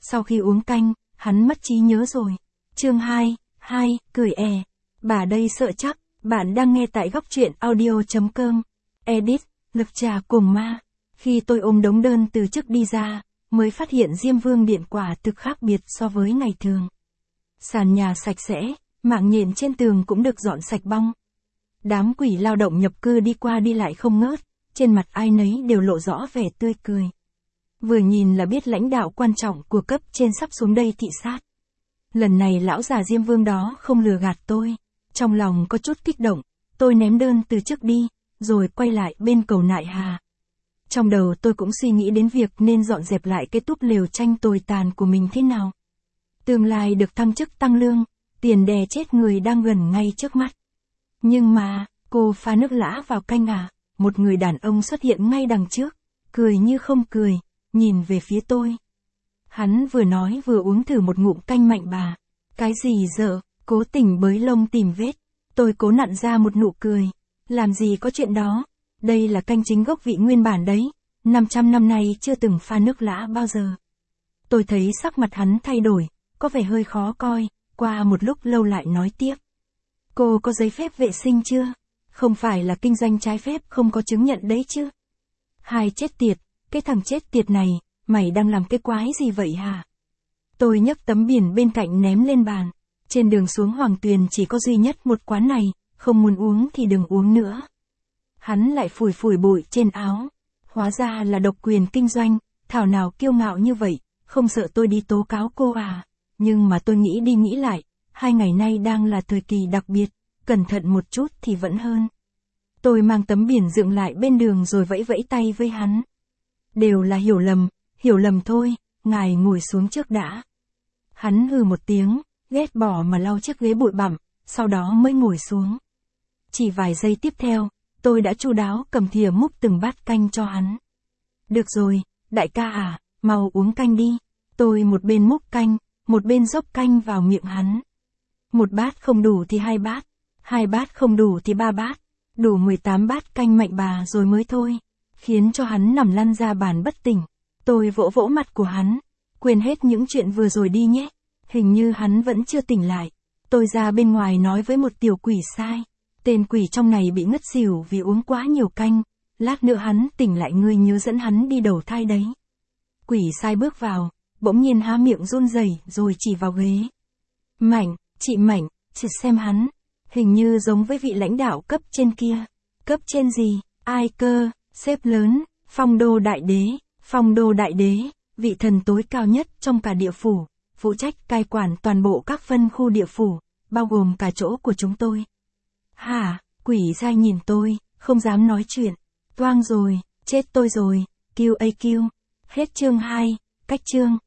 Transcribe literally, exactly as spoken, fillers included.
Sau khi uống canh, hắn mất trí nhớ rồi. Chương hai, hai, cười è. Bà đây sợ chắc, bạn đang nghe tại góc truyện audio chấm com. Edit, Lực Trà Cùng Ma. Khi tôi ôm đống đơn từ chức đi ra, mới phát hiện Diêm Vương Điện quả thực khác biệt so với ngày thường. Sàn nhà sạch sẽ, mạng nhện trên tường cũng được dọn sạch bong. Đám quỷ lao động nhập cư đi qua đi lại không ngớt, trên mặt ai nấy đều lộ rõ vẻ tươi cười. Vừa nhìn là biết lãnh đạo quan trọng của cấp trên sắp xuống đây thị sát. Lần này lão già Diêm Vương đó không lừa gạt tôi. Trong lòng có chút kích động, tôi ném đơn từ chức đi, rồi quay lại bên cầu Nại Hà. Trong đầu tôi cũng suy nghĩ đến việc nên dọn dẹp lại cái túp lều tranh tồi tàn của mình thế nào. Tương lai được thăng chức tăng lương, tiền đè chết người đang gần ngay trước mắt. Nhưng mà, cô pha nước lã vào canh à, một người đàn ông xuất hiện ngay đằng trước, cười như không cười, nhìn về phía tôi. Hắn vừa nói vừa uống thử một ngụm canh mạnh bà. Cái gì dợ, cố tình bới lông tìm vết. Tôi cố nặn ra một nụ cười. Làm gì có chuyện đó, đây là canh chính gốc vị nguyên bản đấy, năm trăm năm nay chưa từng pha nước lã bao giờ. Tôi thấy sắc mặt hắn thay đổi, có vẻ hơi khó coi, qua một lúc lâu lại nói tiếp. Cô có giấy phép vệ sinh chưa? Không phải là kinh doanh trái phép không có chứng nhận đấy chứ? Hai chết tiệt, cái thằng chết tiệt này, mày đang làm cái quái gì vậy hả? Tôi nhấc tấm biển bên cạnh ném lên bàn. Trên đường xuống Hoàng Tuyền chỉ có duy nhất một quán này, không muốn uống thì đừng uống nữa. Hắn lại phủi phủi bụi trên áo. Hóa ra là độc quyền kinh doanh, thảo nào kiêu ngạo như vậy, không sợ tôi đi tố cáo cô à. Nhưng mà tôi nghĩ đi nghĩ lại, hai ngày nay đang là thời kỳ đặc biệt, cẩn thận một chút thì vẫn hơn. Tôi mang tấm biển dựng lại bên đường rồi vẫy vẫy tay với hắn. Đều là hiểu lầm, hiểu lầm thôi, ngài ngồi xuống trước đã. Hắn hừ một tiếng, ghét bỏ mà lau chiếc ghế bụi bặm, sau đó mới ngồi xuống. Chỉ vài giây tiếp theo, tôi đã chu đáo cầm thìa múc từng bát canh cho hắn. Được rồi, đại ca à, mau uống canh đi. Tôi một bên múc canh, một bên dốc canh vào miệng hắn. Một bát không đủ thì hai bát, hai bát không đủ thì ba bát, đủ mười tám bát canh mạnh bà rồi mới thôi. Khiến cho hắn nằm lăn ra bàn bất tỉnh. Tôi vỗ vỗ mặt của hắn, quên hết những chuyện vừa rồi đi nhé. Hình như hắn vẫn chưa tỉnh lại. Tôi ra bên ngoài nói với một tiểu quỷ sai. Tên quỷ trong này bị ngất xỉu vì uống quá nhiều canh. Lát nữa hắn tỉnh lại ngươi nhớ dẫn hắn đi đầu thai đấy. Quỷ sai bước vào, bỗng nhiên há miệng run rẩy rồi chỉ vào ghế. Mảnh, chị Mảnh, chị xem hắn. Hình như giống với vị lãnh đạo cấp trên kia. Cấp trên gì, ai cơ, sếp lớn, Phong Đô Đại Đế. Phong Đô Đại Đế, vị thần tối cao nhất trong cả địa phủ. Phụ trách cai quản toàn bộ các phân khu địa phủ, bao gồm cả chỗ của chúng tôi. Hả, quỷ sai nhìn tôi, không dám nói chuyện. Toang rồi, chết tôi rồi, Q A Q. Hết chương hai, cách chương.